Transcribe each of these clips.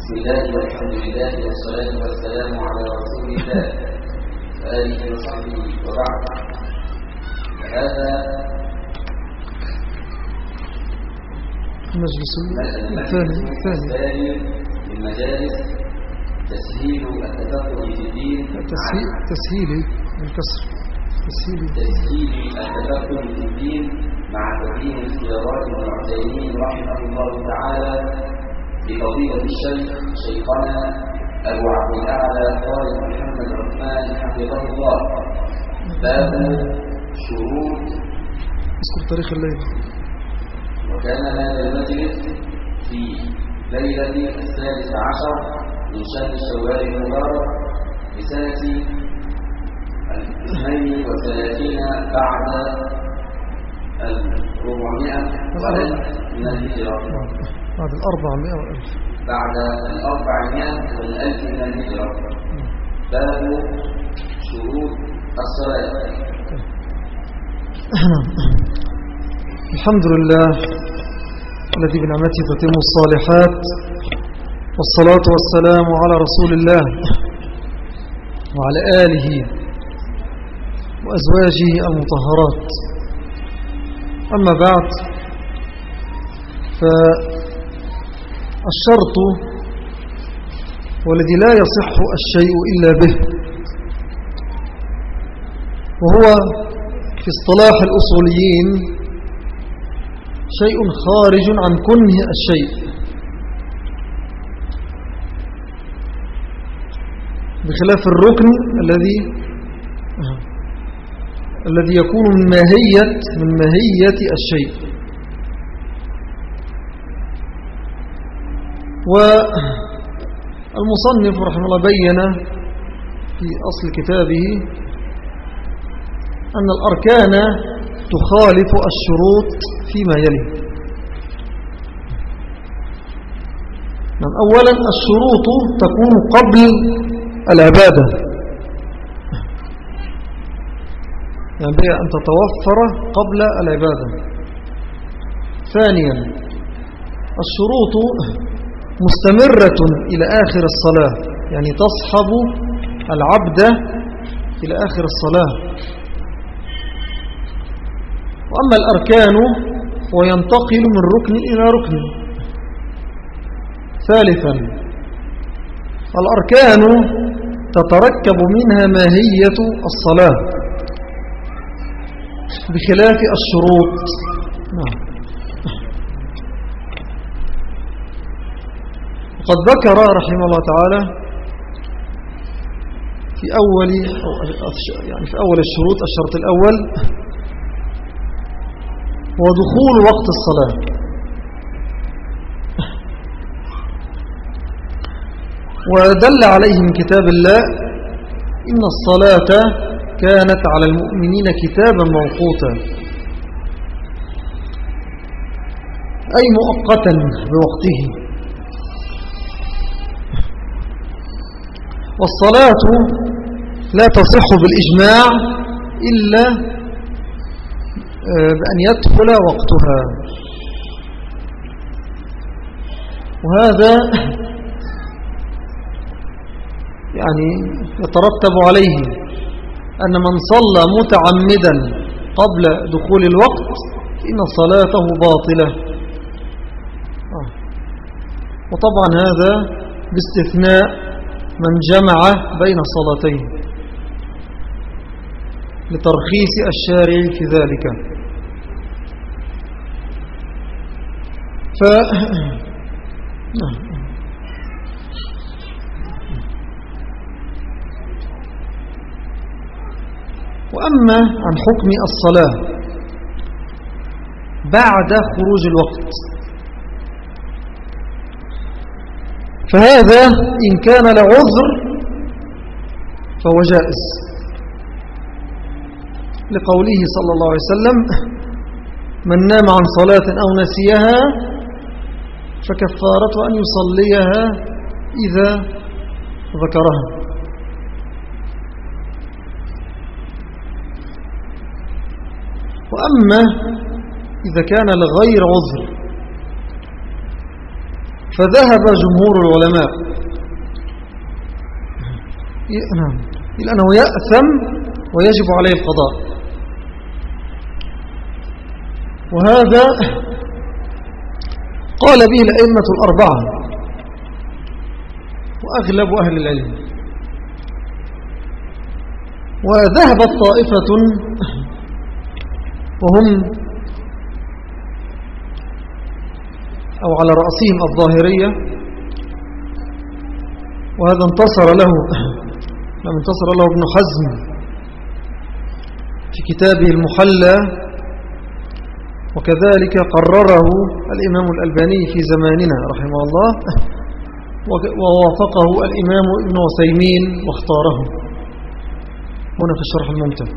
بسم الله والحمد لله والصلاة والسلام على رسول الله وآله وصحبه وبعد. هذا المجلس الثاني من مجالس تسهيل التفقه في الدين، تسهيل الكسر تسهيل التفقه في الدين مع تقديم اختيارات ابن عثيمين رحمه الله تعالى بفضيلة الشيخ شيخنا أبو عبد الأعلى خالد محمد عثمان حفظه الله. باب شروط اذكر تاريخ الليل. وكان هذا المجلس في ليلة 13 من شهر شوال المبارك لسنة 32 بعد 400 من الهجرة، بعد 400 وألف، بعد 400 والألف من الهجرة. باب شروط الصلاة. الحمد لله الذي بنعمته تتم الصالحات، والصلاة والسلام على رسول الله وعلى آله وأزواجه المطهرات. أما بعد، فالشرط والذي لا يصح الشيء إلا به، وهو في اصطلاح الأصوليين شيء خارج عن كنه الشيء، بخلاف الركن الذي يكون من ماهية الشيء. والمصنف رحمه الله بين في أصل كتابه أن الأركان تخالف الشروط فيما يلي. أولا، الشروط تكون قبل العبادة، يعني أن تتوفر قبل العبادة. ثانيا، الشروط مستمرة إلى آخر الصلاة، يعني تصحب العبد إلى آخر الصلاة. وأما الأركان وينتقل من ركن إلى ركن. ثالثا، الأركان تتركب منها ماهية الصلاة بخلاف الشروط. قد ذكر رحمه الله تعالى في أول الشروط الشرط الأول ودخول وقت الصلاة. ودل عليه من كتاب الله: إن الصلاة كانت على المؤمنين كتابا موقوتا، أي مؤقتا بوقته. والصلاة لا تصح بالإجماع إلا بأن يدخل وقتها. وهذا يعني يترتب عليه أن من صلى متعمدا قبل دخول الوقت إن صلاته باطلة. وطبعا هذا باستثناء من جمع بين الصلاتين لترخيص الشارع في ذلك. وأما عن حكم الصلاة بعد خروج الوقت، فهذا إن كان لعذر فهو جائز، لقوله صلى الله عليه وسلم: من نام عن صلاة أو نسيها فكفارته أن يصليها إذا ذكرها. وأما إذا كان لغير عذر فذهب جمهور العلماء إلى أنه يأثم ويجب عليه القضاء، وهذا قال به الأئمة الأربعة وأغلب أهل العلم. وذهبت طائفة وهم أو على رأسهم الظاهرية، وهذا انتصر له ابن حزم في كتابه المحلى، وكذلك قرره الإمام الألباني في زماننا رحمه الله، ووافقه الإمام ابن عثيمين واختاره هنا في الشرح الممتع.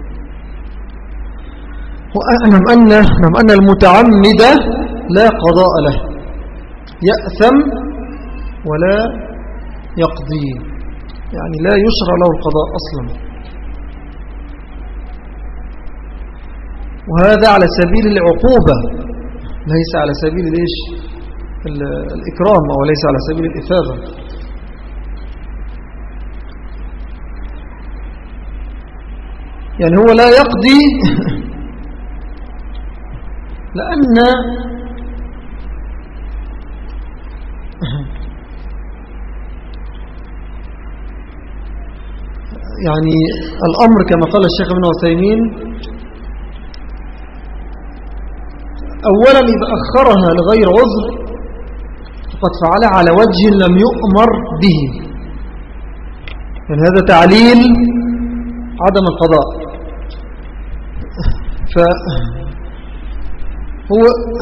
نعم أن المتعمد لا قضاء له، يأثم ولا يقضي، يعني لا يشرع له القضاء أصلا، وهذا على سبيل العقوبة ليس على سبيل الإكرام، أو ليس على سبيل الإثابة. يعني هو لا يقضي لأن يعني الأمر كما قال الشيخ ابن عثيمين، أولا إذا أخرها لغير عذر فقد فعلها على وجه لم يؤمر به، يعني هذا تعليل عدم القضاء. فهو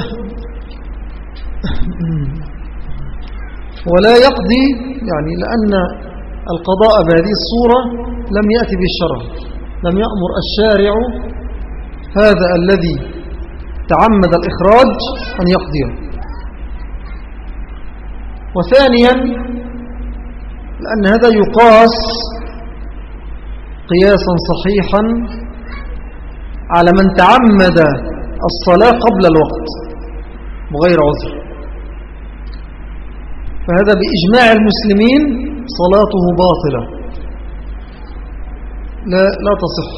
ولا يقضي يعني لأن القضاء بهذه الصورة لم يأتي بالشرع، لم يأمر الشارع هذا الذي تعمد الإخراج أن يقضيه. وثانيا لأن هذا يقاس قياسا صحيحا على من تعمد الصلاة قبل الوقت بغير عذر، فهذا بإجماع المسلمين صلاته باطلة لا تصح.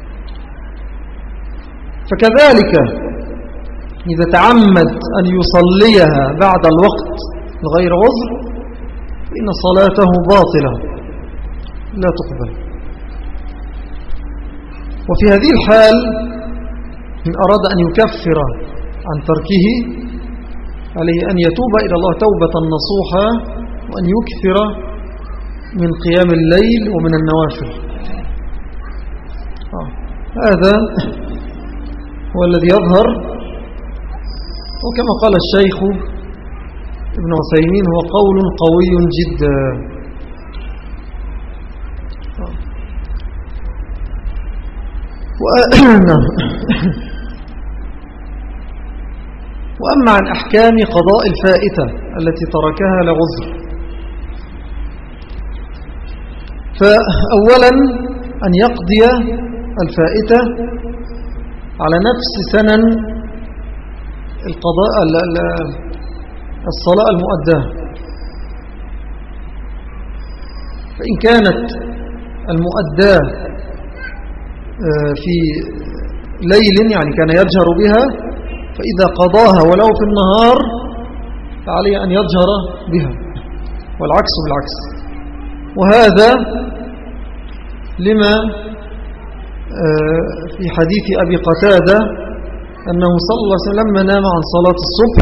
فكذلك إذا تعمد أن يصليها بعد الوقت لغير عذر فإن صلاته باطلة لا تقبل. وفي هذه الحال إن أراد أن يكفر عن تركه عليه أن يتوب إلى الله توبة نصوحا، وأن يكثر من قيام الليل ومن النوافل. هذا هو الذي يظهر، وكما قال الشيخ ابن عثيمين هو قول قوي جدا. وأما عن أحكام قضاء الفائتة التي تركها لعذر، فأولا أن يقضي الفائتة على نفس سنن القضاء الصلاة المؤداة، فإن كانت المؤداة في ليل يعني كان يجهر بها، فإذا قضاها ولو في النهار فعليه أن يجهر بها، والعكس بالعكس. وهذا لما في حديث أبي قتادة أنه صلى الله عليه وسلم لما نام عن صلاة الصبح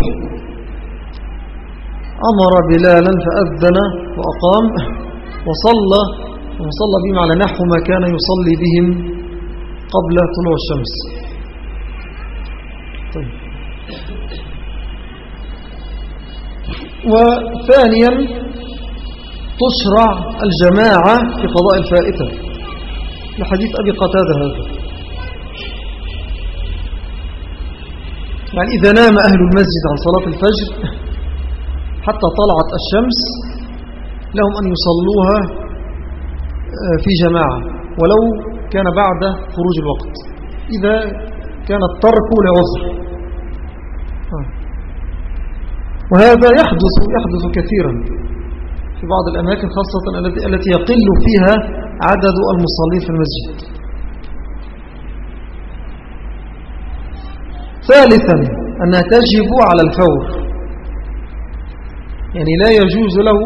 أمر بلالا فأذن وأقام وصلى بهم على نحو ما كان يصلي بهم قبل طلوع الشمس. طيب. وثانيا تشرع الجماعة في قضاء الفائتة لحديث أبي قتادة هذا، يعني إذا نام أهل المسجد عن صلاة الفجر حتى طلعت الشمس لهم أن يصلوها في جماعة ولو كان بعد خروج الوقت إذا كان الترك لعذر. وهذا يحدث كثيرا في بعض الأماكن، خاصة التي يقل فيها عدد المصلين في المسجد. ثالثا أنها تجب على الفور، يعني لا يجوز له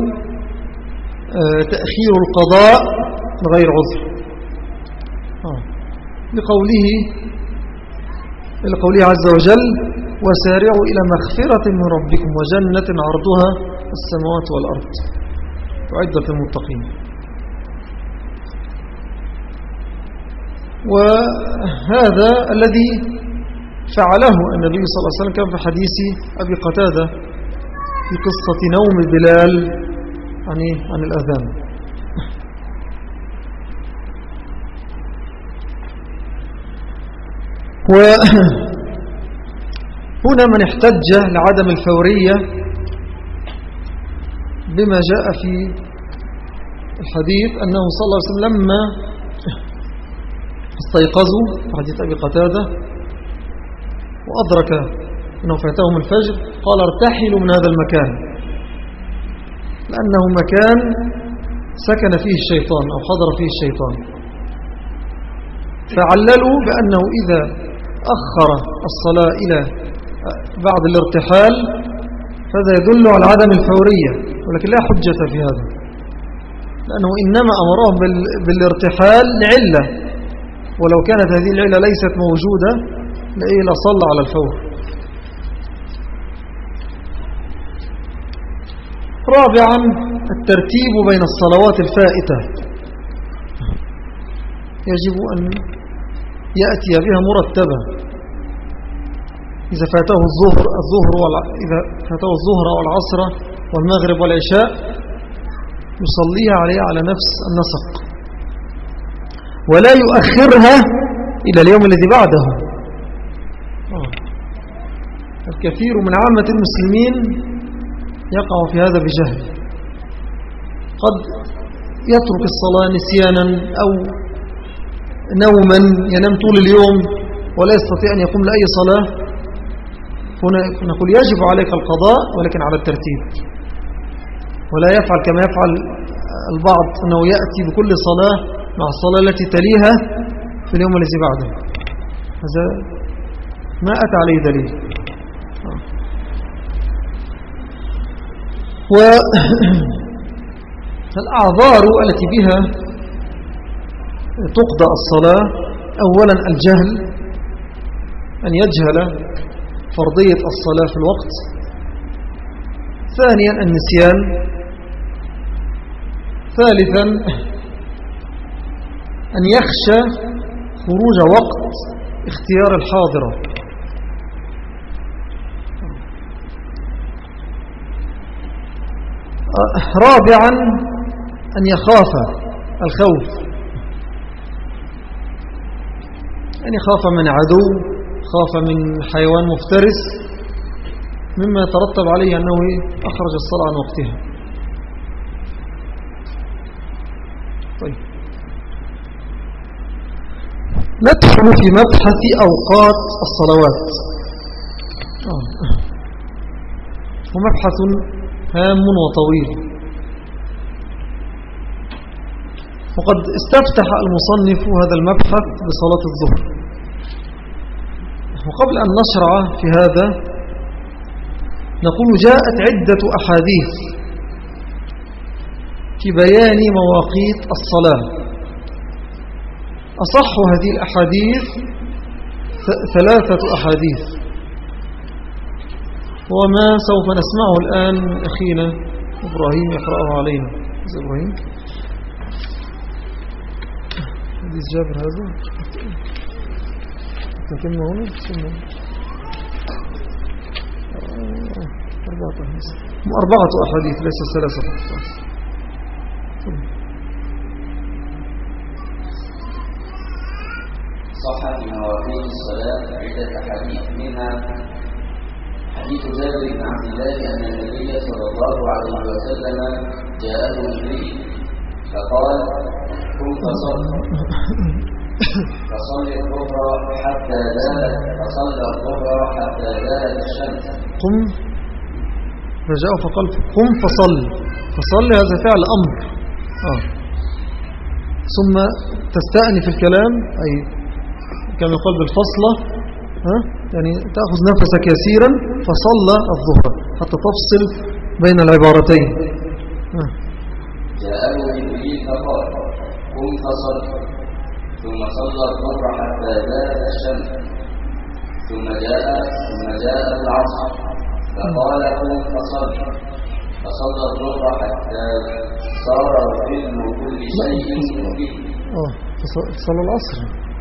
تأخير القضاء بغير عذر، لقوله عز وجل: وسارعوا إلى مغفرة من ربكم وجنة عرضها السماوات والأرض أعدت للمتقين. وهذا الذي فعله النبي صلى الله عليه وسلم، كان في حديث أبي قتادة في قصة نوم بلال عن الأذان. وهنا من احتج لعدم الفورية بما جاء في الحديث أنه صلى الله عليه وسلم لما استيقظوا في حديث أبي قتادة وأدرك أنه فاتهم الفجر قال: ارتحلوا من هذا المكان، لأنه مكان سكن فيه الشيطان أو حضر فيه الشيطان. فعللوا بأنه إذا أخر الصلاة إلى بعد الارتحال فهذا يدل على عدم الفورية، ولكن لا حجة في هذا، لأنه إنما أمرهم بالارتحال لعلة، ولو كانت هذه العلة ليست موجودة لصلى على الفور. رابعا الترتيب بين الصلوات الفائتة، يجب أن يأتي بها مرتبة. إذا فاته الظهر والعصر والمغرب والعشاء يصليها عليها على نفس النسق، ولا يؤخرها إلى اليوم الذي بعده. الكثير من عامة المسلمين يقع في هذا بجهل، قد يترك الصلاة نسيانا أو نوما، ينام طول اليوم ولا يستطيع أن يقوم لأي صلاة. هنا نقول يجب عليك القضاء، ولكن على الترتيب، ولا يفعل كما يفعل البعض أنه يأتي بكل صلاة مع الصلاة التي تليها في اليوم الذي بعده. هذا ما أتى عليه دليل. والأعذار التي بها تقضى الصلاة: أولا الجهل، أن يجهل فرضية الصلاة في الوقت. ثانيا النسيان. ثالثا أن يخشى خروج وقت اختيار الحاضرة. رابعا أن يخاف الخوف، أن يخاف من عدو، خاف من حيوان مفترس، مما يترتب عليه أنه أخرج الصلاة عن وقتها. طيب، ندخل في مبحث أوقات الصلوات، ومبحث هام وطويل. وقد استفتح المصنف هذا المبحث بصلاة الظهر. وقبل أن نشرع في هذا نقول: جاءت عدة أحاديث في بيان مواقيت الصلاة. أصح هذه الأحاديث 3 أحاديث، وما سوف نسمعه الآن من أخينا إبراهيم يقرأه علينا. إبراهيم، حديث جابر هذا تكلمه هنا 4 أحاديث ليس 3 فقط. صح في مواقيت الصلاة عدة أحاديث، منها حديث جابر بن عبد الله أن النبي صلى الله عليه وسلم جاءه جبريل فقال: قم فصلى الظهر حتى زالت الشمس. فجاء فقال قم فصل. فصل هذا فعل أمر. ثم تستأنف الكلام، أي كما يقال بالفصلة، يعني تأخذ نفسك يسيرا. فصلى الظهر حتى تفصل بين العبارتين. جاءه جبريل فقال قم فصل، ثم صلى الظهر حتى زالت الشمس، ثم جاء العصر فقال قم فصل، فصلى الظهر حتى صار ظل كل شيء به. صلى العصر.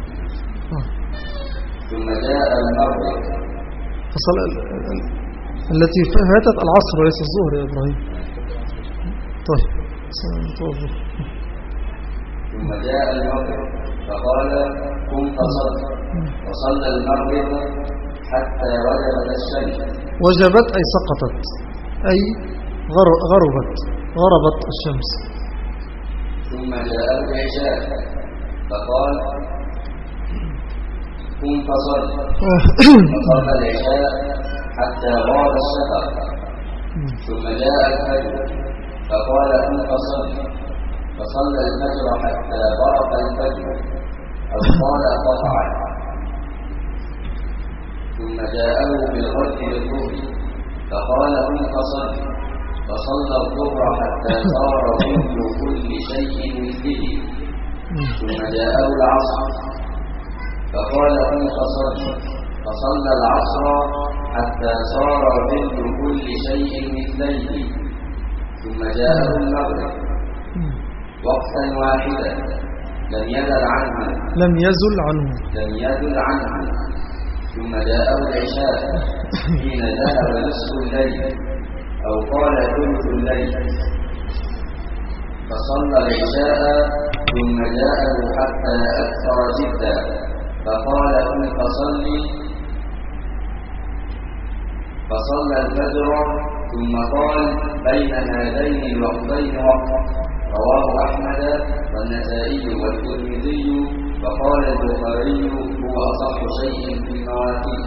ثم جاء المغرب فصلى التي فاتت العصر وليس الظهر يا إبراهيم. طيب ثم جاء المغرب فقال قم فصل، وصلى المغرب حتى وجبت الشمس. وجبت أي سقطت، أي غربت الشمس. ثم جاء العشاء فقال قم فصل، وصلى العشاء حتى غاب الشفق. ثم جاء الفجر فقال قم فصل، فصلى الفجر حتى برق الفجر أو قال قطع. ثم جاءه بالغد للظهر فقال قم فصل، فصلى الظهر حتى صار ظل كل شيء مثله. ثم جاءه العصر فقال قم فصل، فصلى العصر حتى صار ظل كل شيء مثله. ثم جاءه المغرب وقتا واحدا لم يزل عنه. ثم جاءه العشاء حين ذهب نصف الليل أو قال ثلث الليل، فصلى العشاء. ثم جاءه حتى أكثر جدا فقال قم فصلي، فصلى الفجر. ثم قال بين هذين الوقتين وقت. رواه أحمد والنسائي والترمذي، وقال البخاري هو أصح شيء في المواقيت.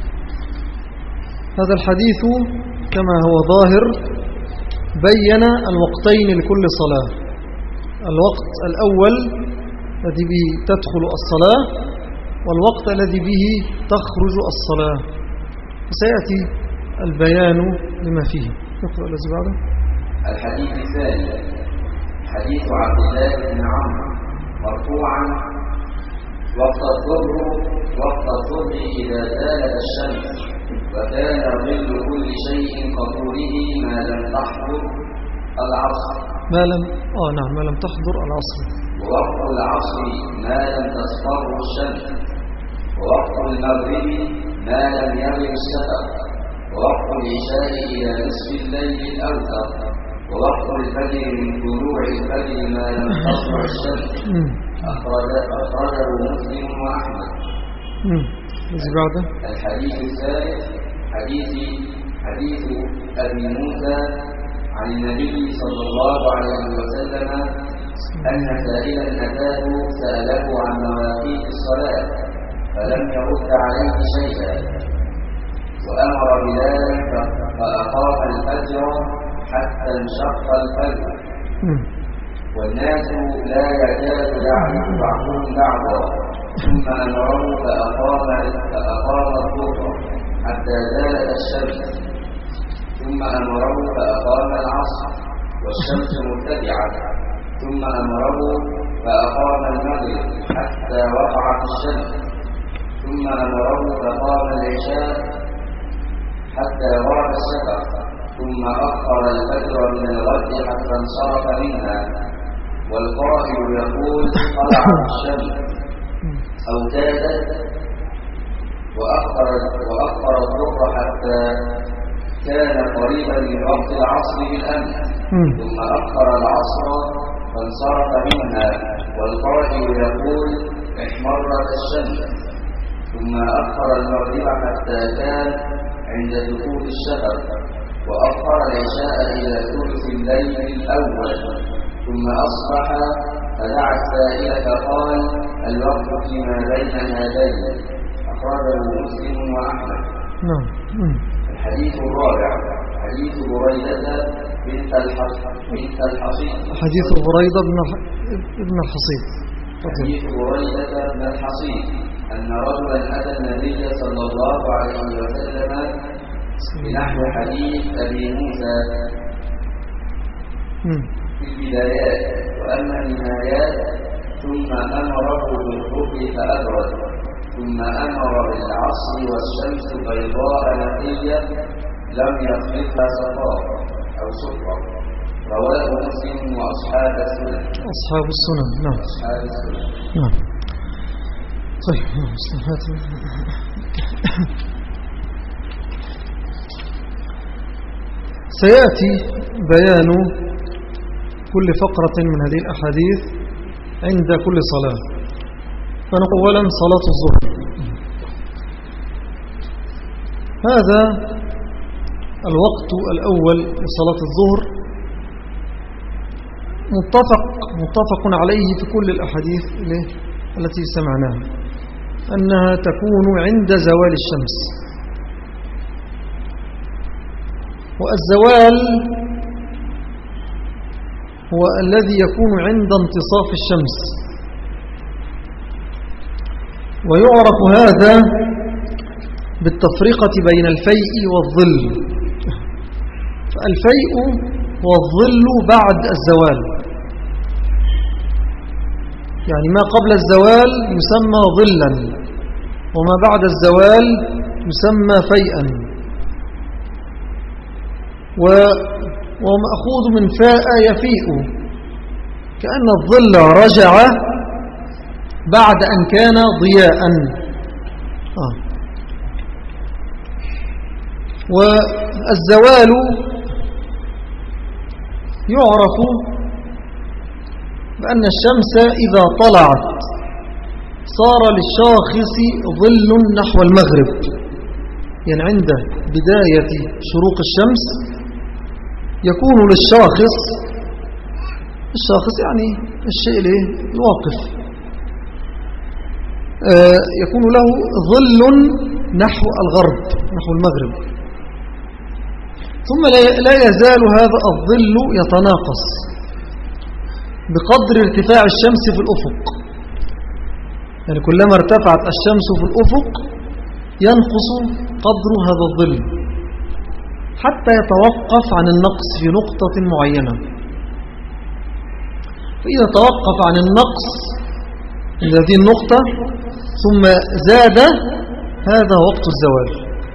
هذا الحديث كما هو ظاهر بين الوقتين لكل صلاة. الوقت الأول الذي به تدخل الصلاة، والوقت الذي به تخرج الصلاة، وسيأتي البيان لما فيه. نقرأ الذي بعده. الحديث الثاني حديث عبد الله بن عمرو مرفوعا وقت الظهر إذا زالت الشمس، وكان ظل كل شيء كطوله ما لم تحضر العصر. ما لم تحضر العصر. ووقت العصر ما لم تصفر الشمس. ووقت المغرب ما لم يغب الشفق. ووقت العشاء إلى نصف الليل الأوسط. ووقت الفجر من طلوع الفجر ما لم تطلع الشمس. أخرجه مسلم وأحمد. الحديث الثالث حديث أبي موسى عن النبي صلى الله عليه وسلم أن سائلا أتاه سأله عن مواقيت الصلاة فلم يرد عليه شيئا، وأمر بلالا فأقام الفجر حتى انشق الفجر، والناس لا يكاد يعرف بعضهم بعضا. ثم أمره فأقام الظهر حتى زالت الشمس. ثم أمره فأقام العصر والشمس مرتفعة. ثم أمره فأقام المغرب حتى وقعت الشمس. ثم أمره فقام العشاء حتى غاب الشفق. ثم أخر الفجر من الغد حتى انصرف منها، والقائل يقول طلعت الشمس أو كادت. وأخر الظهر حتى كان قريبا من وقت العصر بالأمس. ثم أخر العصر فانصرف منها، والقائل يقول احمرت الشمس. ثم أخر المغرب حتى كان عند دخول الشفق. وأخر العشاء إلى ثلث الليل الأول. ثم أصبح فدعا السائل فقال الوقت فيما بين هذين. أخرجه مسلم وأحمد. الحديث الرابع حديث بريدة بنت الحصيب. حديث بريدة بن الحصيب. حديث بريدة بن الحصيب أن رجلا أتى النبي صلى الله عليه وسلم بنحو حديث أبي موسى في البدايات، وأما النهايات ثم أمره بالحب فأبرد، ثم أمر بالعصر والشمس بيضاء نقية لم يخلفها صفاء أو سفرة. رواه مسلم وأصحاب السنن. أصحاب السنن. نعم. أصحاب السنن. نعم. طيب. سيأتي بيان كل فقرة من هذه الأحاديث عند كل صلاة. فنقول أولا صلاة الظهر. هذا الوقت الأول لصلاة الظهر متفق عليه في كل الأحاديث التي سمعناها، أنها تكون عند زوال الشمس. والزوال هو الذي يكون عند انتصاف الشمس، ويعرف هذا بالتفرقة بين الفيء والظل. فالفيء هو الظل بعد الزوال، يعني ما قبل الزوال يسمى ظلا، وما بعد الزوال يسمى فيئا، ومأخوذ من فاء يفيء، كأن الظل رجع بعد أن كان ضياء. والزوال يعرف بأن الشمس إذا طلعت صار للشاخص ظل نحو المغرب، يعني عند بداية شروق الشمس يكون للشاخص يعني الشيء الواقف، يكون له ظل نحو الغرب، نحو المغرب، ثم لا يزال هذا الظل يتناقص بقدر ارتفاع الشمس في الأفق. يعني كلما ارتفعت الشمس في الأفق ينقص قدر هذا الظل حتى يتوقف عن النقص في نقطة معينة. فإذا توقف عن النقص عند هذه النقطة ثم زاد، هذا وقت الزوال.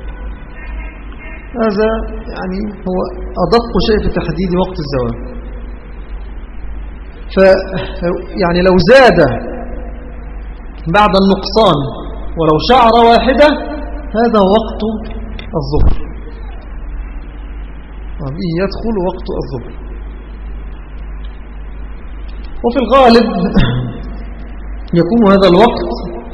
هذا يعني هو أدق شيء في تحديد وقت الزوال. يعني لو زاد بعد النقصان ولو شعرة واحدة هذا وقت الظهر، يدخل وقت الظهر. وفي الغالب يكون هذا الوقت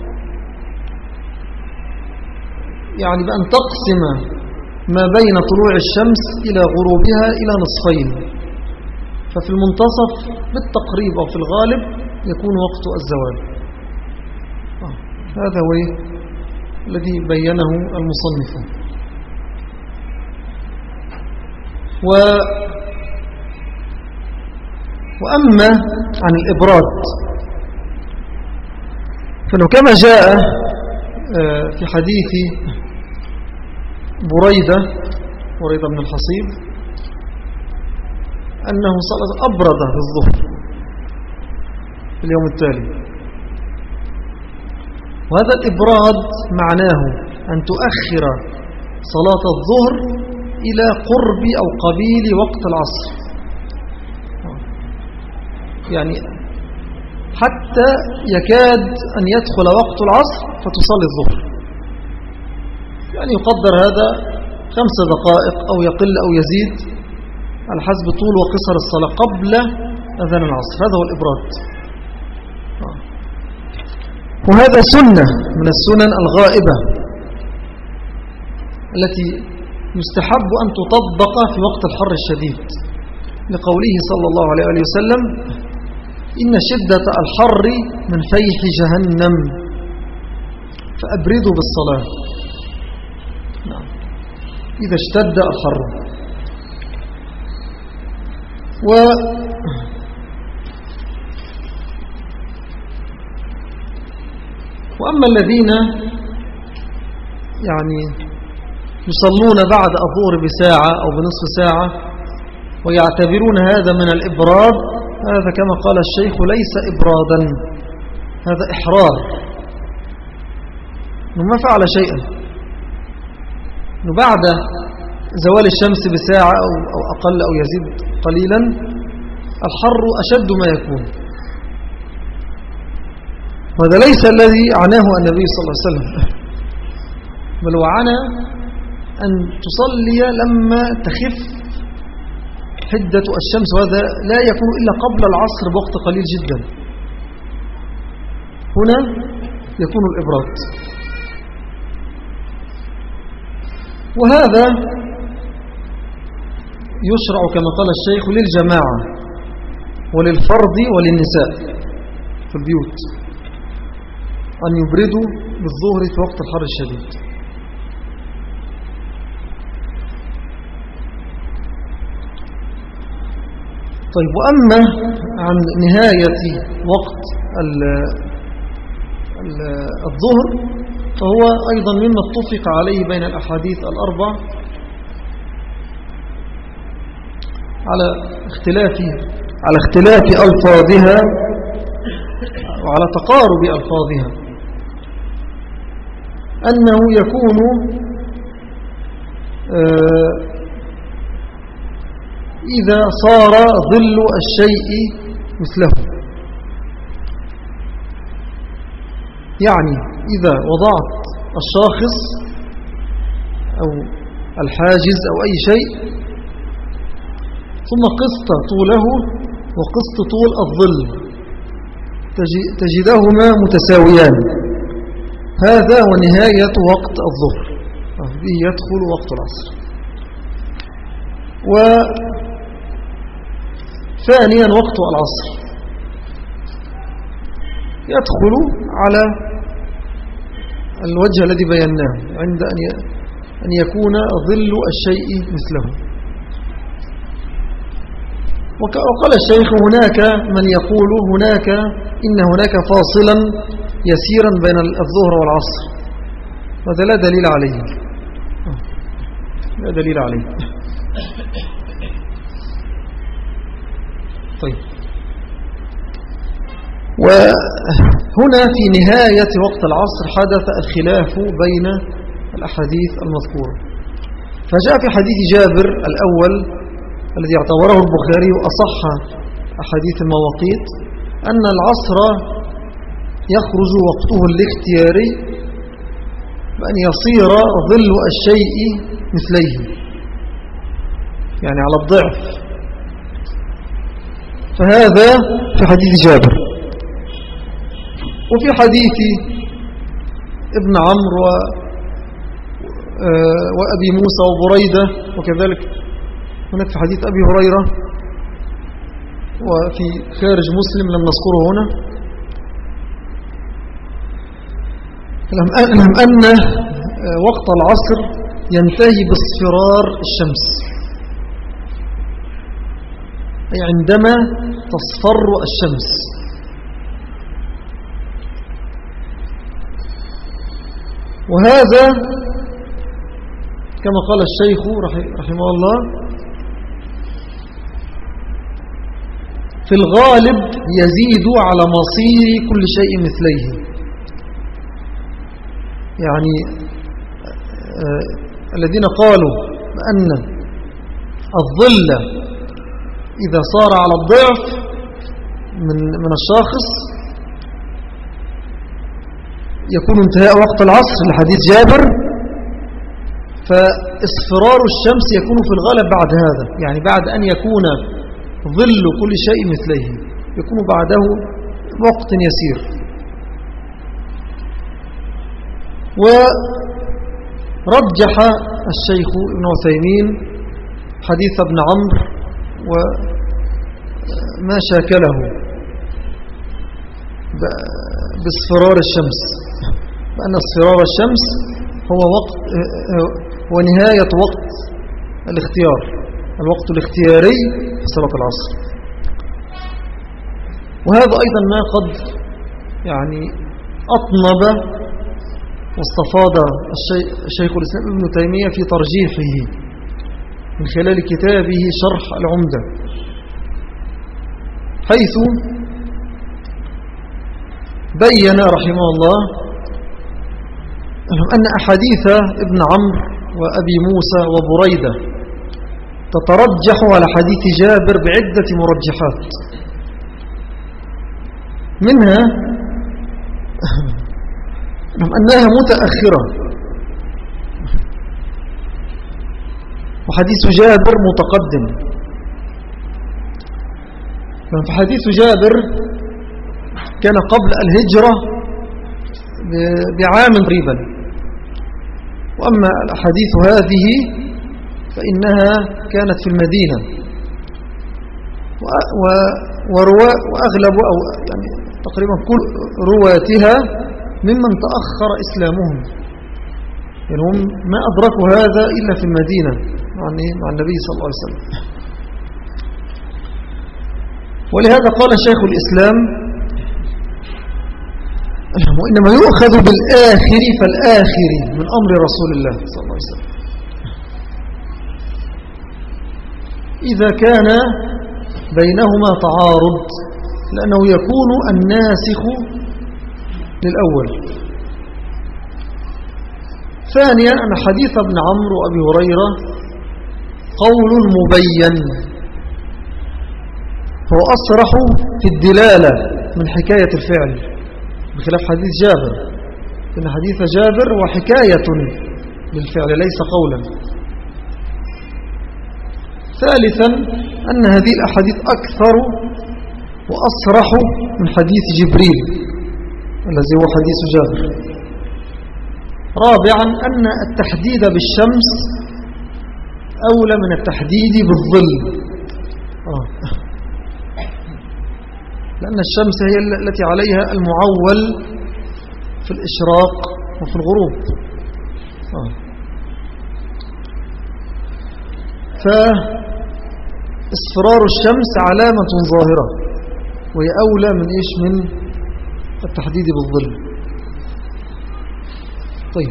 يعني بأن تقسم ما بين طلوع الشمس إلى غروبها إلى نصفين، ففي المنتصف بالتقريب أو في الغالب يكون وقت الزوال. هذا هو الذي بينه المصنف. وأما عن الإبراد فلو كما جاء في حديث بريدة بن الحصيب أنه أبرد في الظهر في اليوم التالي. وهذا الإبراد معناه أن تؤخر صلاة الظهر إلى قرب أو قبيل وقت العصر، يعني حتى يكاد أن يدخل وقت العصر فتصلي الظهر، يعني يقدر هذا 5 دقائق أو يقل أو يزيد على حسب طول وقصر الصلاة قبل أذان العصر. هذا هو الإبراد. وهذا سنة من السنن الغائبة التي يستحب أن تطبق في وقت الحر الشديد، لقوله صلى الله عليه وسلم: إن شدة الحر من فيح جهنم فأبردوا بالصلاة. إذا اشتد الحر. وأما الذين يعني يصلون بعد الظهر بساعة أو بنصف ساعة ويعتبرون هذا من الإبراد، هذا كما قال الشيخ ليس إبرادا، هذا إحرار، ما فعل شيئا، بعد زوال الشمس بساعة أو أقل أو يزيد قليلا الحر أشد ما يكون. وهذا ليس الذي عناه النبي صلى الله عليه وسلم، بل وعنى أن تصلي لما تخف حدة الشمس، وهذا لا يكون إلا قبل العصر بوقت قليل جدا، هنا يكون الإبراد. وهذا يشرع كما قال الشيخ للجماعة وللفرد وللنساء في البيوت أن يبردوا بالظهر في وقت الحر الشديد. طيب، وأما عن نهاية وقت الظهر فهو أيضا مما اتفق عليه بين الأحاديث الأربع على اختلاف ألفاظها وعلى تقارب ألفاظها، أنه يكون إذا صار ظل الشيء مثله، يعني إذا وضعت الشاخص أو الحاجز أو أي شيء ثم قسط طوله وقسط طول الظل تجدهما متساويان، هذا ونهاية وقت الظهر، به يدخل وقت العصر. وثانيا وقت العصر يدخل على الوجه الذي بيناه عند أن يكون ظل الشيء مثله. وقال الشيخ هناك من يقول إن هناك فاصلا يسيرا بين الظهر والعصر، وهذا لا دليل عليه، لا دليل عليه. طيب، وهنا في نهاية وقت العصر حدث الخلاف بين الأحاديث المذكورة، فجاء في حديث جابر الأول الذي اعتبره البخاري أصح أحاديث المواقيت أن العصر يخرج وقته الاختياري بأن يصير ظل الشيء مثليه، يعني على الضعف، فهذا في حديث جابر. وفي حديث ابن عمرو وأبي موسى وبريدة، وكذلك هناك في حديث أبي هريرة وفي خارج مسلم لم نذكره هنا، أن وقت العصر ينتهي باصفرار الشمس، أي عندما تصفر الشمس. وهذا كما قال الشيخ رحمه الله في الغالب يزيد على مصير كل شيء مثليه، يعني الذين قالوا أن الظل إذا صار على الضعف من الشاخص يكون انتهاء وقت العصر لحديث جابر، فاصفرار الشمس يكون في الغالب بعد هذا، يعني بعد أن يكون ظل كل شيء مثله يكون بعده وقت يسير. ورجح الشيخ ابن عثيمين حديث ابن عمرو وما شاكله باصفرار الشمس، بأن اصفرار الشمس هو ونهاية وقت الاختيار، الوقت الاختياري في صلاة العصر. وهذا أيضا ما قد يعني أطنب واستفاض الشيخ الإسلام ابن تيمية في ترجيحه من خلال كتابه شرح العمدة، حيث بين رحمه الله أن أحاديث ابن عمرو وأبي موسى وبريدة تترجح على حديث جابر بعدة مرجحات، منها أنها متأخرة، وحديث جابر متقدم. فحديث جابر كان قبل الهجرة بعام تقريبا، وأما الأحاديث هذه فإنها كانت في المدينة، وأغلب أو يعني تقريبا كل رواتها ممن تأخر إسلامهم، يعني هم ما أدركوا هذا إلا في المدينة مع النبي صلى الله عليه وسلم. ولهذا قال شيخ الإسلام وإنما يؤخذ بالآخر فالآخر من أمر رسول الله صلى الله عليه وسلم إذا كان بينهما تعارض، لأنه يكون الناسخ للأول. ثانيا أن حديث ابن عمرو وأبي هريرة قول مبين، هو أصرح في الدلالة من حكاية الفعل، بخلاف حديث جابر، إن حديث جابر وحكاية للفعل ليس قولا. ثالثا أن هذه الأحاديث أكثر وأصرح من حديث جبريل الذي هو حديث جابر. رابعا أن التحديد بالشمس أولى من التحديد بالظل، لأن الشمس هي التي عليها المعول في الإشراق وفي الغروب. فاصفرار الشمس علامة ظاهرة، وهي أولى من التحديد بالظل. طيب،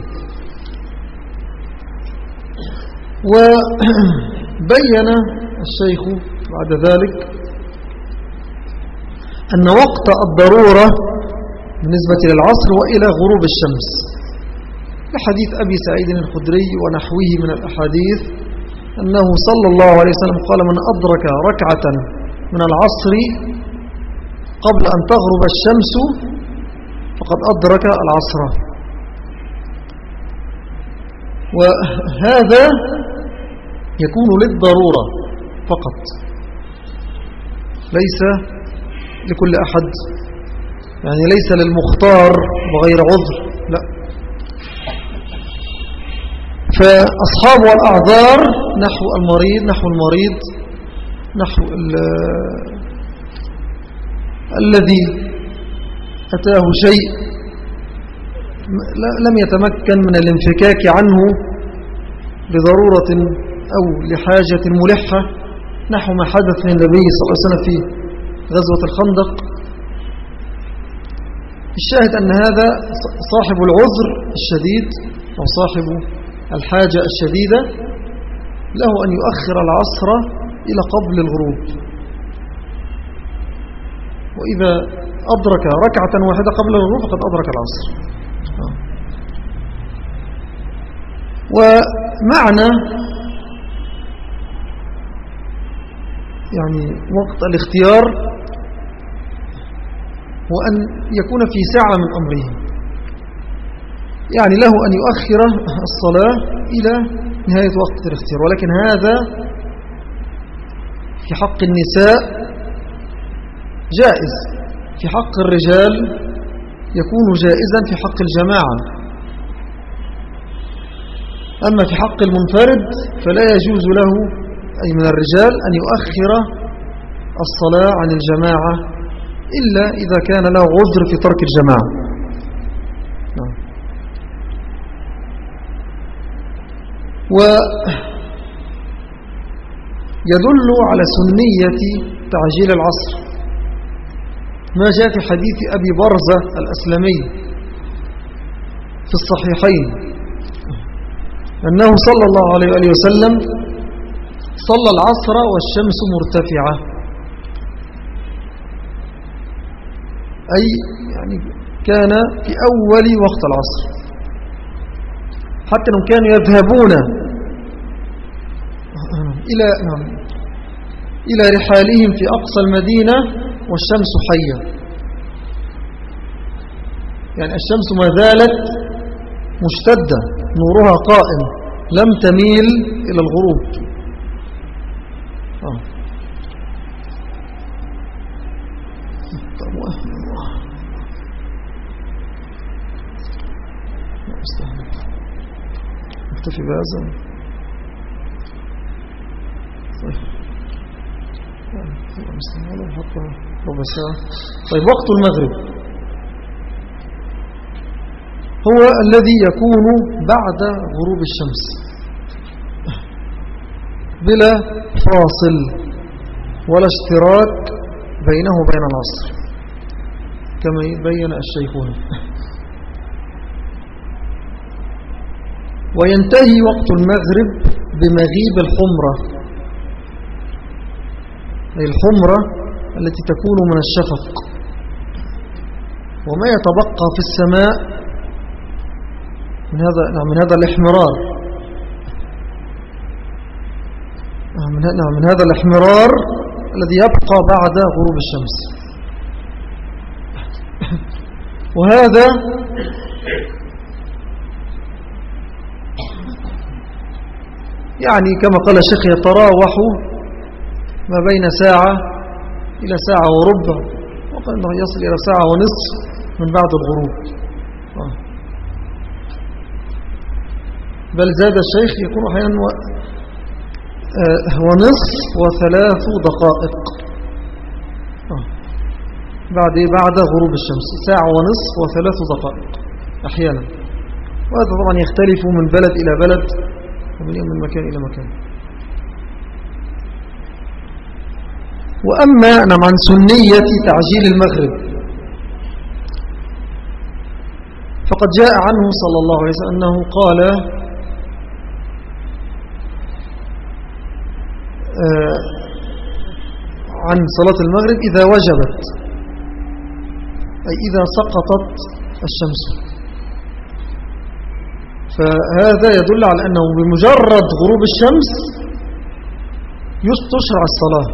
وبين الشيخ بعد ذلك أن وقت الضرورة بالنسبة للعصر وإلى غروب الشمس لحديث أبي سعيد الخدري ونحوه من الأحاديث أنه صلى الله عليه وسلم قال: من أدرك ركعة من العصر قبل أن تغرب الشمس فقد أدرك العصر. وهذا يكون للضرورة فقط، ليس لكل أحد، يعني ليس للمختار بغير عذر، لا. فأصحاب الأعذار نحو المريض نحو الذي أتاه شيء لم يتمكن من الانفكاك عنه بضرورة أو لحاجة ملحة، نحو ما حدث من النبي صلى الله عليه وسلم في غزوة الخندق. الشاهد أن هذا صاحب العذر الشديد أو صاحب الحاجة الشديدة له أن يؤخر العصر إلى قبل الغروب، وإذا أدرك ركعة واحدة قبل الغروب فقد أدرك العصر. ومعنى يعني وقت الاختيار هو أن يكون في ساعة من أمره، يعني له أن يؤخر الصلاة إلى نهاية وقت الاختيار، ولكن هذا في حق النساء جائز، في حق الرجال يكون جائزا في حق الجماعة، أما في حق المنفرد فلا يجوز له أي من الرجال أن يؤخر الصلاة عن الجماعة إلا إذا كان له عذر في ترك الجماعة. يدل على سنية تعجيل العصر ما جاء في حديث أبي برزة الأسلمي في الصحيحين أنه صلى الله عليه وآله وسلم صلى العصر والشمس مرتفعة، أي يعني كان في أول وقت العصر، حتى أنهم كانوا يذهبون إلى رحالهم في أقصى المدينة والشمس حية، يعني الشمس ما زالت مشتدة نورها قائم لم تميل إلى الغروب. نكتفي بهذا. طيب وقت المغرب هو الذي يكون بعد غروب الشمس بلا فاصل ولا اشتراك بينه وبين العصر كما بين الشيخون. وينتهي وقت المغرب بمغيب الحمرة، أي الحمرة التي تكون من الشفق، وما يتبقى في السماء من هذا الاحمرار، من هذا الاحمرار الذي يبقى بعد غروب الشمس. وهذا يعني كما قال الشيخ يتراوح ما بين ساعة إلى ساعة وربع، وقال أنه يصل إلى ساعة ونصف من بعد الغروب. بل زاد الشيخ يكون أحيانا ونصف وثلاث دقائق بعد غروب الشمس، ساعة ونصف وثلاث دقائق أحيانا. وهذا طبعا يختلف من بلد إلى بلد ومن مكان إلى مكان. وأما عن سنية تعجيل المغرب فقد جاء عنه صلى الله عليه وسلم أنه قال عن صلاة المغرب إذا وجبت، أي إذا سقطت الشمس. فهذا يدل على أنه بمجرد غروب الشمس تشرع الصلاة،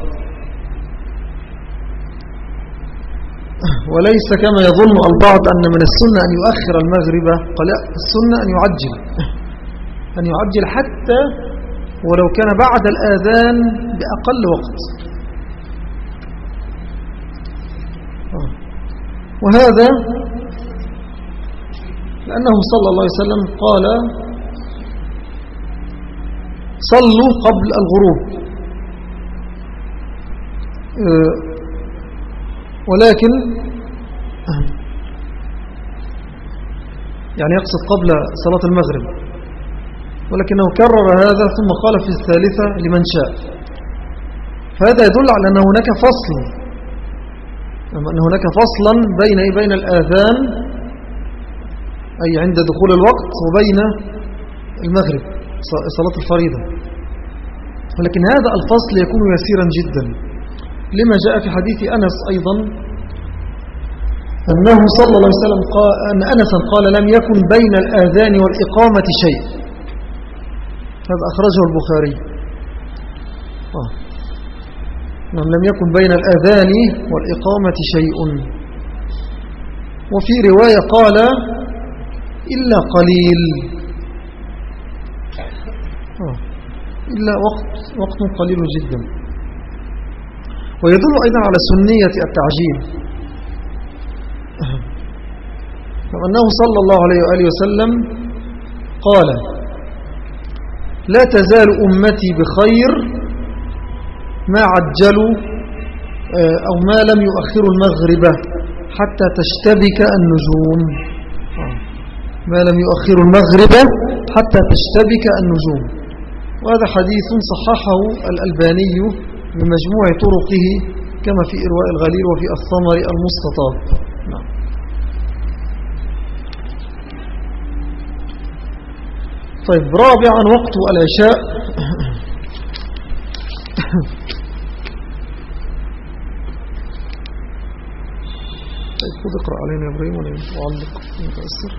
وليس كما يظن البعض أن من السنة أن يؤخر المغرب. قال السنة أن يعجل حتى ولو كان بعد الآذان بأقل وقت. وهذا لأنه صلى الله عليه وسلم قال صلوا قبل الغروب، ولكن يعني يقصد قبل صلاة المغرب، ولكنه كرر هذا ثم قال في الثالثة لمن شاء. فهذا يدل على أن هناك فصل، أن هناك فصلا بين الآذان أي عند دخول الوقت وبين المغرب صلاة الفريضة، ولكن هذا الفصل يكون يسيرا جدا، لما جاء في حديث أنس أيضا أنه صلى الله عليه وسلم قال أن أنسا قال لم يكن بين الآذان والإقامة شيء. هذا أخرجه البخاري. لم يكن بين الآذان والإقامة شيء. وفي رواية قال إلا قليل، إلا وقت قليل جدا. ويدل أيضا على سنية التعجيل، فأنه صلى الله عليه وآله وسلم قال لا تزال أمتي بخير ما عجلوا أو ما لم يؤخروا المغرب حتى تشتبك النجوم، ما لم يؤخروا المغرب حتى تشتبك النجوم. وهذا حديث صححه الألباني بمجموع طرقه كما في إرواء الغليل وفي الثمر المستطاب. نعم. طيب، رابعا وقت العشاء. طيب، خذ اقرأ علينا يا إبراهيم وعلق متأثر.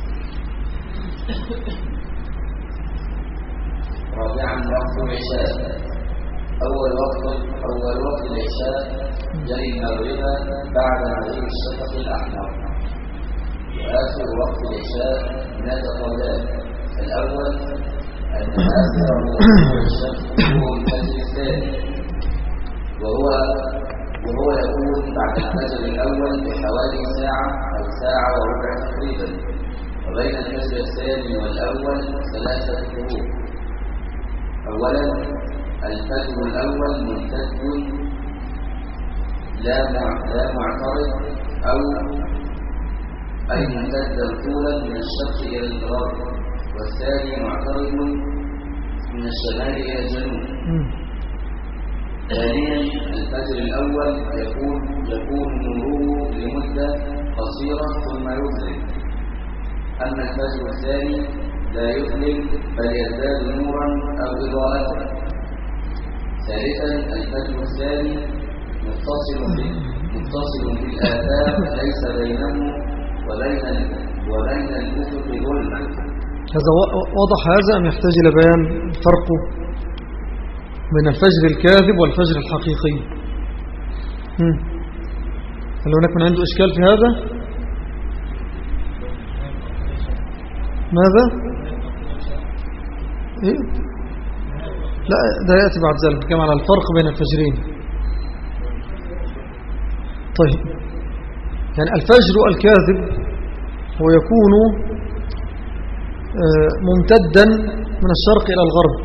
رابعا وقت العشاء. أول وقت العشاء جري المغرب بعد مغيب الشفق الأحمر. وآخر وقت العشاء هناك قولان. الأول أن آخر وقت الشفق هو الفجر الثاني، وهو يكون بعد الفجر الأول بحوالي ساعة أو ساعة وربع تقريبا، وبين الفجر الثاني والأول 3 شهور. أولا، الفجر الأول ممتد لا معترض أي ممتدا طولا من الشرق إلى الغرب، والثاني معترض من الشمال إلى الجنوب. ثانيا، الفجر الأول يكون نوره لمدة قصيرة ثم يظلم، أما الفجر الثاني لا يظلم بل يزداد نورا أو إضاءة. ثالثا، الفجر الثاني متصل بالآفاق ليس بينه وبين الأفق ظلمة. هذا واضح هذا أم يحتاج إلى بيان الفرق بين الفجر الكاذب والفجر الحقيقي؟ هل هناك من عنده إشكال في هذا؟ ماذا؟ إيه؟ لا، ده يأتي بعد ذلك كما على الفرق بين الفجرين. طيب، يعني الفجر الكاذب هو يكون ممتدا من الشرق إلى الغرب،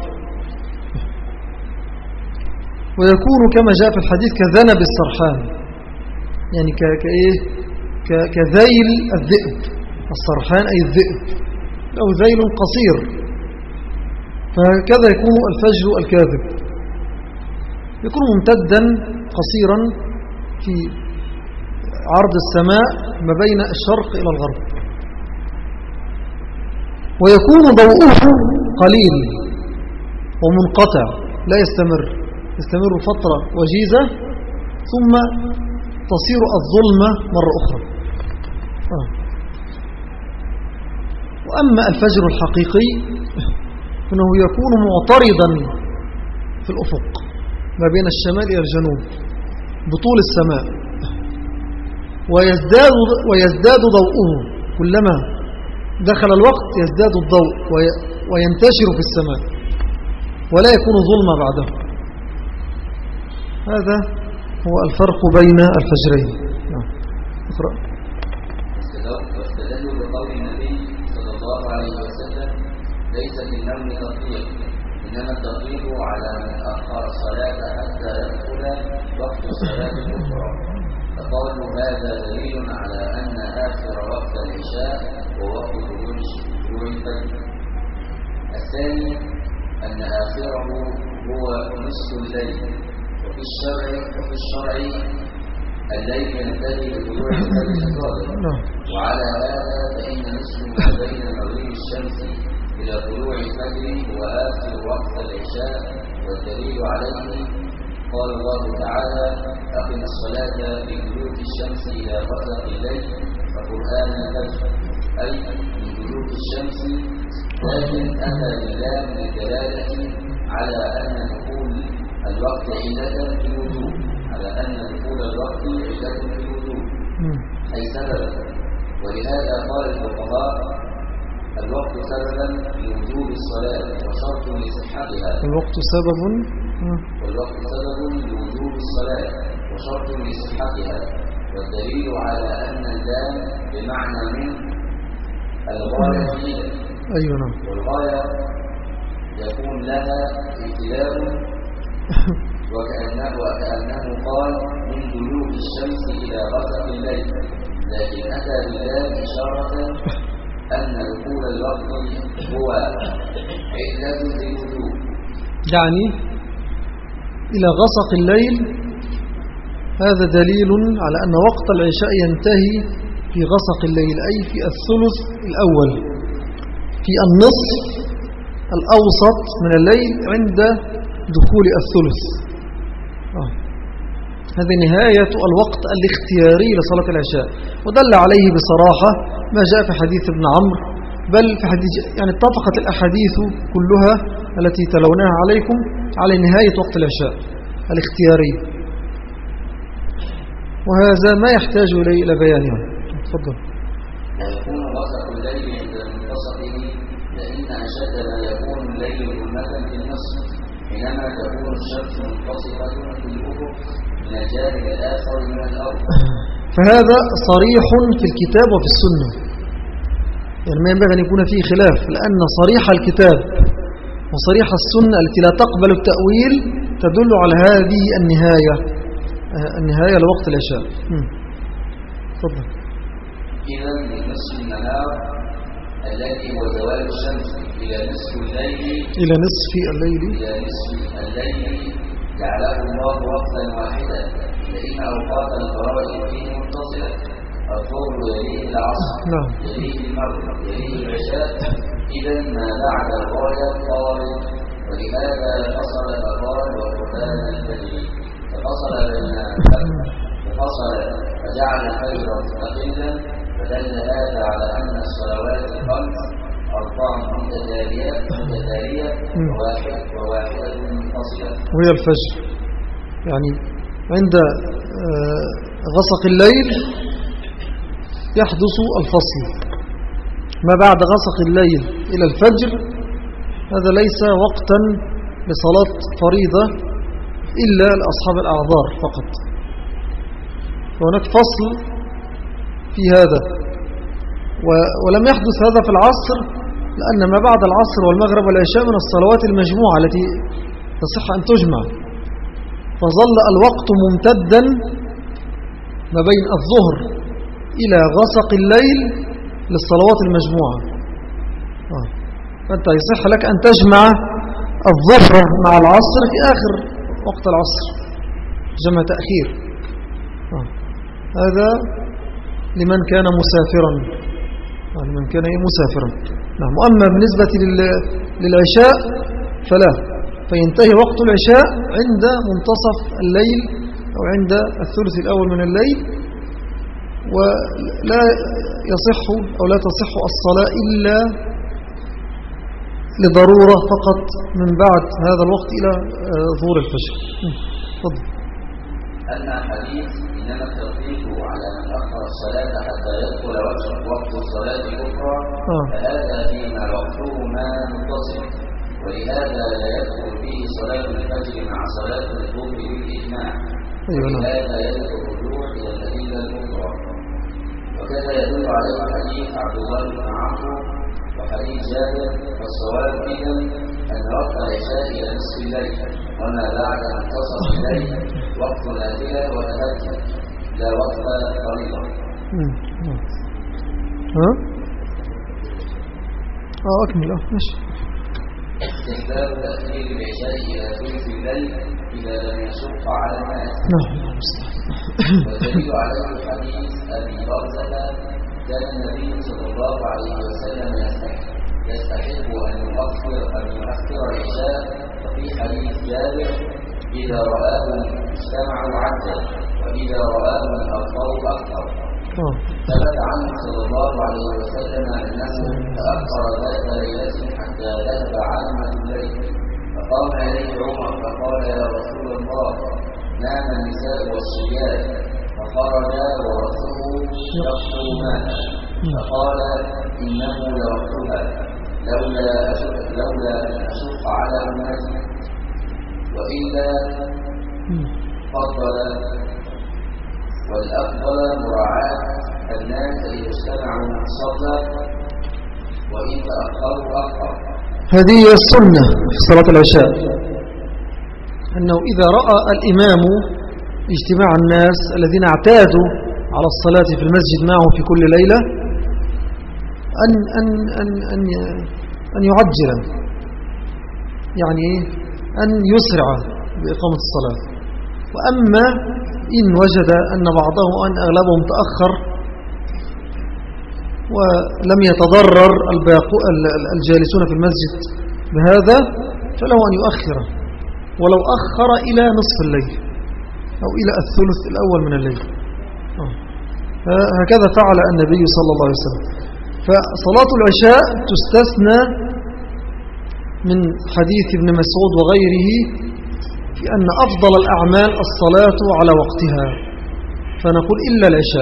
ويكون كما جاء في الحديث كذنب السرحان، يعني كذيل الذئب. السرحان أي الذئب، أو ذيل قصير. فهكذا يكون الفجر الكاذب، يكون ممتدا قصيرا في عرض السماء ما بين الشرق إلى الغرب، ويكون ضوءه قليل ومنقطع لا يستمر فترة وجيزة ثم تصير الظلمة مرة أخرى. وأما الفجر الحقيقي فإنه يكون معترضا في الأفق ما بين الشمال إلى الجنوب بطول السماء، ويزداد ضوءه كلما دخل الوقت، يزداد الضوء وينتشر في السماء ولا يكون ظلمة بعده. هذا هو الفرق بين الفجرين. اقرأ. واستدلوا بقول النبي صلى الله عليه وسلم: ليس في النوم تطبيق، إنما التطبيق على من أخر الصلاة حتى يدخل وقت الصلاة الأخرى. فقالوا هذا دليل على أن آخر وقت العشاء هو وقت طلوع الفجر. الثاني أن آخره هو نصف الليل، وفي الشرع الليل ينتهي بطلوع الفجر الصادق. وعلى هذا فإن نصف ما بين مغيب الشمس إلى طلوع الفجر هو آخر وقت العشاء، والدليل عليه قال الله تعالى: أقم الصلاة بدلوك الشمس إلى غسق الليل وقرآن الفجر، أي من دلوك الشمس. لكن أتى بالله للدلالة على أن دخول الوقت علة في الوجوب، أي سببا. ولهذا قال الفقهاء: الوقت سببا لوجوب الصلاة وشرط لصحتها. الوقت سبب لوجوب الصلاة وشرط لصحتها. والدليل على أن اللام بمعنى من الغاية فيها. أيوة نعم. والغاية يكون لها ابتلاء، وكأنه قال: من دلوك الشمس إلى غسق الليل. لكن أتى بالله إشارة أن دخول الوقت هو علة للوجوب. يعني إلى غسق الليل، هذا دليل على أن وقت العشاء ينتهي في غسق الليل، أي في الثلث الأول، في النصف الأوسط من الليل عند دخول الثلث. هذه نهاية الوقت الاختياري لصلاة العشاء، ودل عليه بصراحة ما جاء في حديث ابن عمرو، بل في حديث يعني اتفقت الأحاديث كلها التي تلوناها عليكم على نهاية وقت العشاء الاختياري، وهذا ما يحتاج إلى بيانها. تفضل. ويكون غسق الليل عند منتصفه، لأن أشد ما يكون الليل ظلمة في النصف، حينما تكون الشمس منتصفة في الأفق من الجانب الآخر من الأرض. فهذا صريح في الكتاب وفي السنة، يعني ما ينبغي أن يكون فيه خلاف، لأن صريح الكتاب وصريح السنة التي لا تقبل التأويل تدل على هذه النهاية لوقت العشاء. تفضل. إذا من نصف النهار الذي هو زوال الشمس إلى نصف الليل جعله الله وقتا واحدا، لأن أوقات الفرائض فيه متصلة، الظهر يليه العصر، يليه المغرب، يليه العشاء، إذا ما بعد الغاية طارئ، ولهذا فصل فقال وقرآن الفجر، ففصل فجعل الفجر مستقلا، فدل هذا على أن الصلوات الخمس 4 متتالية وواحدة منفصلة، وهي الفجر. يعني عند غسق الليل يحدث الفصل، ما بعد غسق الليل إلى الفجر هذا ليس وقتا لصلاة فريضة إلا لأصحاب الأعذار فقط، فهناك فصل في هذا. ولم يحدث هذا في العصر، لأن ما بعد العصر والمغرب والعشاء من الصلوات المجموعة التي تصح أن تجمع، فظل الوقت ممتدا ما بين الظهر إلى غسق الليل للصلوات المجموعة. فأنت يصح لك أن تجمع الظهر مع العصر في آخر وقت العصر، جمع تأخير. هذا لمن كان مسافرا، نعم. وأما بالنسبة للعشاء فلا، فينتهي وقت العشاء عند منتصف الليل أو عند الثلث الأول من الليل، ولا يصح أو لا تصح الصلاة إلا لضرورة فقط من بعد هذا الوقت إلى ظهور الفجر. تفضل. أما حديث إنما التوقيت على من أخر الصلاة حتى يدخل وقت الصلاة الأخرى، فهذا فيما وقتهما متصل، ولهذا لا يدخل فيه صلاة الفجر مع صلاة الظهر بالإجماع، ولهذا يدخل الرجوع إلى الأدلة الأخرى. وكذا يدل عليه حديث عبد الله بن عمرو وحديث جابر، والصواب إذن أن وقت العشاء إلى نصف الليل، وما بعد منتصف الليل وقت نافلة وتهجد، لا وقت فريضة. أكمل. ماشي. استحباب تأخير العشاء إلى ثلث الليل إذا لم يشق على الناس. والدليل عليه حديث أبي برزة، كان النبي صلى الله عليه وسلم يستحب أن يؤخر العشاء، وفي حديث جابر إذا رآهم اجتمعوا عجل، وإذا رآهم أبطأوا أكثر. ثبت عنه صلى الله عليه وسلم أنه تأخر ذات ليلة حتى ذهب عامة الليل، فقام إليه عمر فقال يا رسول الله نام النساء والصبيان، فخرج ورثه يقطر ماء، فقال إنه لوقتها لولا أن أشق على أمتي، وإلا فضل، والأفضل مراعاة الناس إذا اجتمعوا صلى، وإن تأخروا أخر. هذه هي السنة في صلاة العشاء، أنه إذا رأى الإمام اجتماع الناس الذين اعتادوا على الصلاة في المسجد معه في كل ليلة أن يعجل، يعني أن يسرع بإقامة الصلاة. وأما إن وجد أن بعضهم أن أغلبهم تأخر ولم يتضرر الجالسون في المسجد بهذا فله أن يؤخره، ولو أخر إلى نصف الليل أو إلى الثلث الأول من الليل. هكذا فعل النبي صلى الله عليه وسلم. فصلاة العشاء تستثنى من حديث ابن مسعود وغيره في أن أفضل الأعمال الصلاة على وقتها، فنقول إلا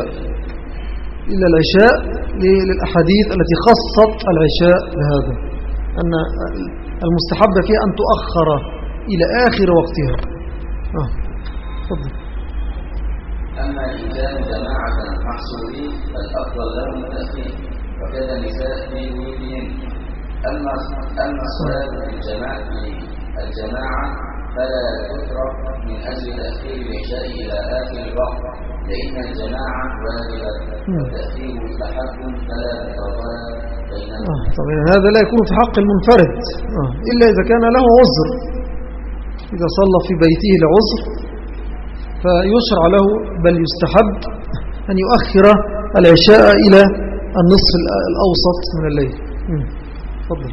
العشاء للأحاديث التي خصت العشاء بهذا، أن المستحب فيها أن تؤخر إلى آخر وقتها. تفضل. أما إن كانوا جماعة محصورين فالأفضل لهم التأخير، وكذا النساء في بيوتهن. أما الصلاة الجماعة فلا تترك من أجل تأخير العشاء إلى آخر الوقت، لأن الجماعة واجبة والتأخير مستحب فلا تتفاوت بينهم. طبعا هذا لا يكون في حق المنفرد إلا إذا كان له عذر. إذا صلى في بيته لعذر فيشرع له بل يستحب أن يؤخر العشاء إلى النصف الأوسط من الليل. تفضل.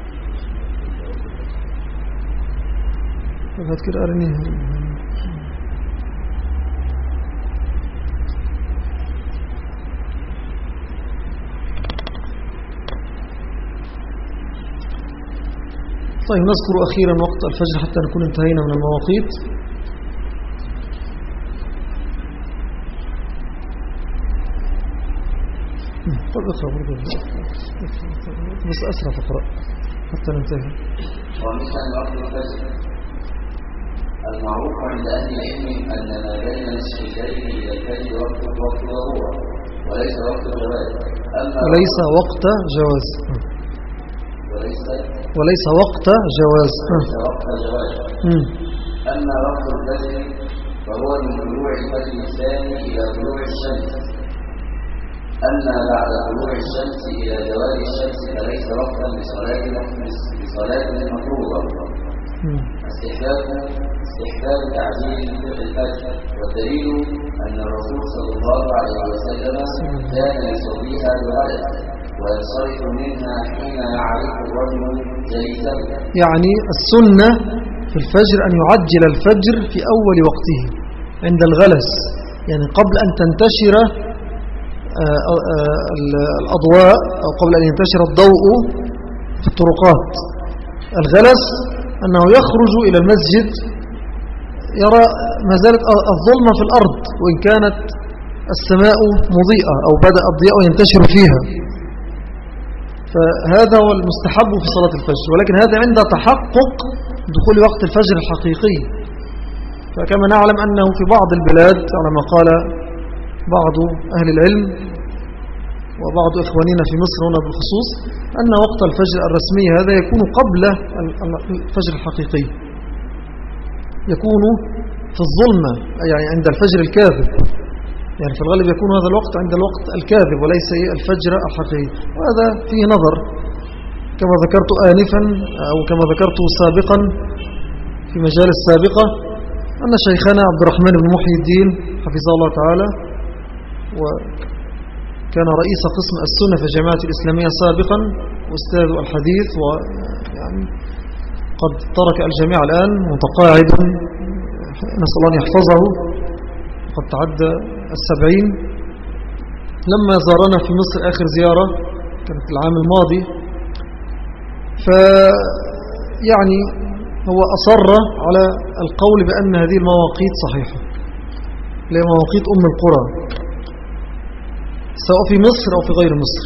أذكر أرني. طيب نذكر أخيرا وقت الفجر حتى نكون انتهينا من المواقيت. طب اقرأ برضو بس أسرع فقرأ حتى ننتهي. ومثل وقت الفجر المعروف عند أهل العلم أن ما بين نصف الليل إلى الفجر وقت ضرورة وليس وقت جواز. وليس وقت جواز. أما وقت الفجر فهو من طلوع الفجر الثاني إلى طلوع الشمس. أما بعد طلوع الشمس إلى زوال الشمس فليس وقتا لصلاة المفروضة. استحباب تعجيل الفجر، والدليل أن الرسول صلى الله عليه وسلم كان يصليها بغلس وينصرف منها حين يعرف الرجل جليسه. يعني السنة في الفجر أن يعجل الفجر في أول وقته عند الغلس، يعني قبل أن تنتشر الأضواء أو قبل أن ينتشر الضوء في الطرقات. الغلس أنه يخرج إلى المسجد يرى ما زالت الظلمة في الأرض وإن كانت السماء مضيئة أو بدأ الضياء ينتشر فيها، فهذا هو المستحب في صلاة الفجر، ولكن هذا عند تحقق دخول وقت الفجر الحقيقي. فكما نعلم أنه في بعض البلاد على ما قال بعض أهل العلم وبعض إخواننا في مصر هنا بالخصوص أن وقت الفجر الرسمي هذا يكون قبل الفجر الحقيقي، يكون في الظلمة يعني عند الفجر الكاذب، يعني في الغالب يكون هذا الوقت عند الوقت الكاذب وليس الفجر الحقيقي. وهذا فيه نظر كما ذكرت آنفا أو كما ذكرت سابقا في مجالس سابقة أن شيخنا عبد الرحمن بن محي الدين حفظه الله تعالى وكان رئيس قسم السنة في الجامعة الإسلامية سابقا وأستاذ الحديث ويعني قد ترك الجامعة الآن متقاعد، نسأل الله أن يحفظه، قد تعدى 70. لما زارنا في مصر آخر زيارة كانت العام الماضي فيعني هو أصر على القول بأن هذه المواقيت صحيحة، لأن مواقيت أم القرى سواء في مصر أو في غير مصر.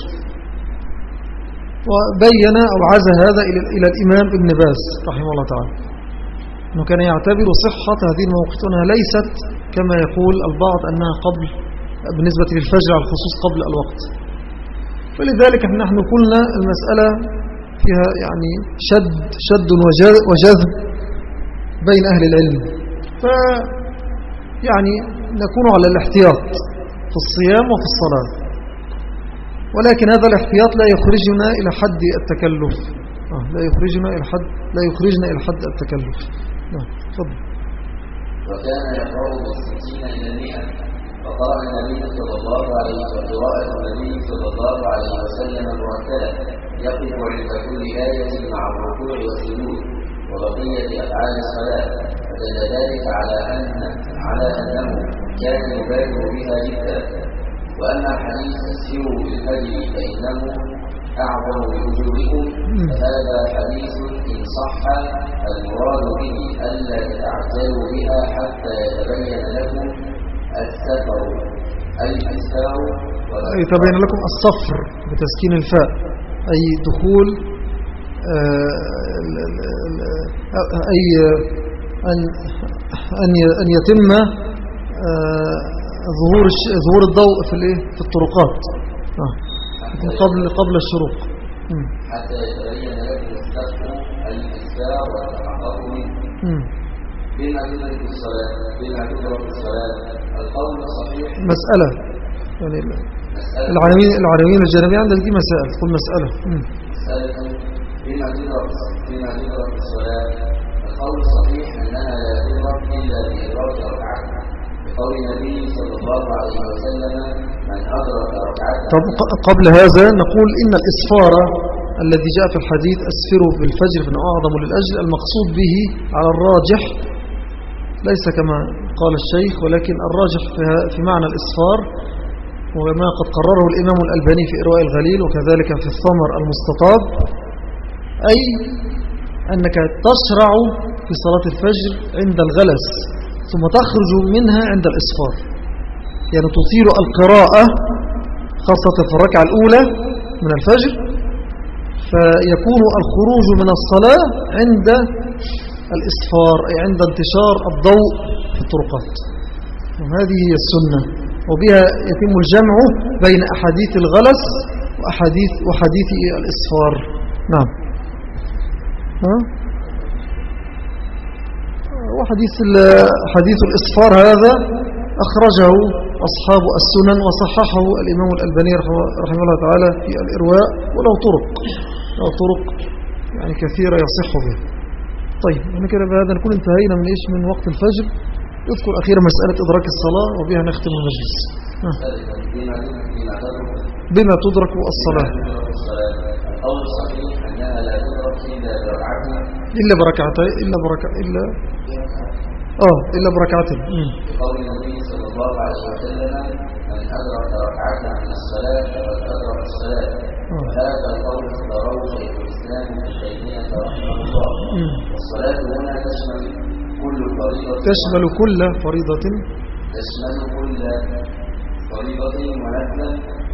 وبين أو عزى هذا إلى الإمام ابن باز رحمه الله تعالى أنه كان يعتبر صحة هذه المواقيت أنها ليست كما يقول البعض أنها قبل بالنسبة للفجر على الخصوص قبل الوقت. فلذلك نحن قلنا المسألة فيها يعني شد وجذب بين أهل العلم، فيعني نكون على الاحتياط في الصيام وفي الصلاة، ولكن هذا الاحتياط لا يخرجنا إلى حد التكلف، لا يخرجنا إلى حد التكلف. نعم تفضل. وكان يقرأ بالستين إلى 100 فقرأ النبي صلى الله عليه وسلم قراءة النبي صلى الله عليه وسلم مرتلة يقف عند كل آية مع الركوع والسجود وبقية أفعال الصلاة، فدل ذلك على أنه كان يبالغ بها جدا. وأما حديث أسيروا بالفجر فإنه أعظم بأجوركم فهذا حديث إن صح المراد به ألا تتعجلوا بها حتى يتبين لكم السفر أي الإسفار يتبين لكم الصفر بتسكين الفاء أي دخول أي أن يتم ظهور الضوء في الطرقات قبل الشروق حتى يتبين لكم السفر أي الإسفار والتحقق منه. بما تدرك الصلاة القول الصحيح مسألة يعني العناوين الجانبية عندك دي مسائل تقول مسألة بما تدرك الصلاة القول الصحيح أنها لا تدرك إلا بإدراك ركعة بقول النبي صلى الله عليه وسلم من أدرك ركعة. طب قبل هذا نقول إن الإسفار الذي جاء في الحديث أسفروا بالفجر فإنه أعظم للأجر المقصود به على الراجح ليس كما قال الشيخ، ولكن الراجح في معنى الإسفار وما قد قرره الإمام الألباني في إرواء الغليل وكذلك في الثمر المستطاب، أي أنك تشرع في صلاة الفجر عند الغلس ثم تخرج منها عند الإسفار، يعني تطيل القراءة خاصة في الركعة الأولى من الفجر، فيكون الخروج من الصلاة عند الإسفار أي عند انتشار الضوء في الطرقات. وهذه هي السنة، وبها يتم الجمع بين أحاديث الغلس وحديث الإسفار. نعم. وحديث الإسفار هذا أخرجه أصحاب السنن وصححه الإمام الألباني رحمه الله تعالى في الإرواء، وله طرق يعني كثيرة يصح بها. طيب أنا كده بهذا نكون انتهينا من وقت الفجر. اذكر أخيرا مسألة إدراك الصلاة وبها نختم المجلس. بما تدرك الصلاة القول الصحيح أنها لا تدرك إلا بركعتين إلا بركعتين. قول النبي صلى الله عليه وسلم من أدرك ركعة من الصلاة فقد أدرك الصلاة. وهذا القول اختاره شيخ الإسلام ابن تيمية رحمه الله. والصلاة هنا تشمل كل فريضة ونفلا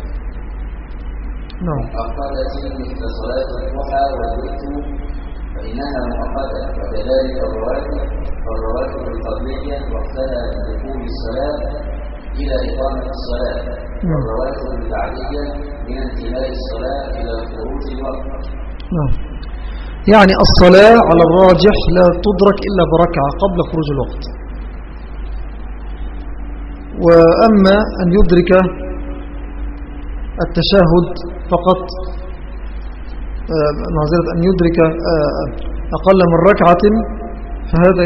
مؤقتة مثل صلاة الضحى والوتر فإنها مؤقتة، وكذلك الرواتب القبلية وقتها من دخول الصلاة إلى إقامة الصلاة، والرواتب البعدية من انتهاء الصلاة إلى خروج الوقت. يعني الصلاة على الراجح لا تدرك إلا بركعة قبل خروج الوقت. وأما أن يدرك التشهد فقط معذرة أن يدرك أقل من ركعة فهذا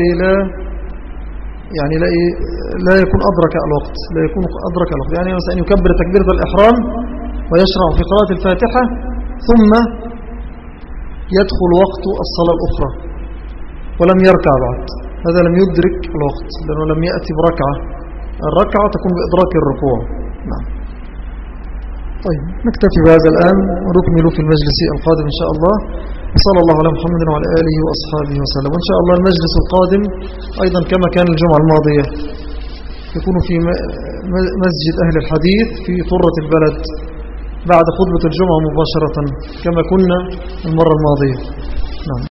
لا يكون أدرك الوقت، يعني مثلا أن يكبر تكبيرة الإحرام ويشرع في قراءة الفاتحة ثم يدخل وقت الصلاة الأخرى ولم يركع بعد، هذا لم يدرك الوقت لأنه لم يأتي بركعة. الركعة تكون بإدراك الركوع. نعم. طيب نكتفي بهذا الآن ونكمل في المجلس القادم إن شاء الله. وصلى الله على محمد وعلى آله وأصحابه وسلم. وإن شاء الله المجلس القادم أيضا كما كان الجمعة الماضية يكون في مسجد أهل الحديث في طرة البلد بعد خطبة الجمعة مباشرة كما كنا المرة الماضية. نعم.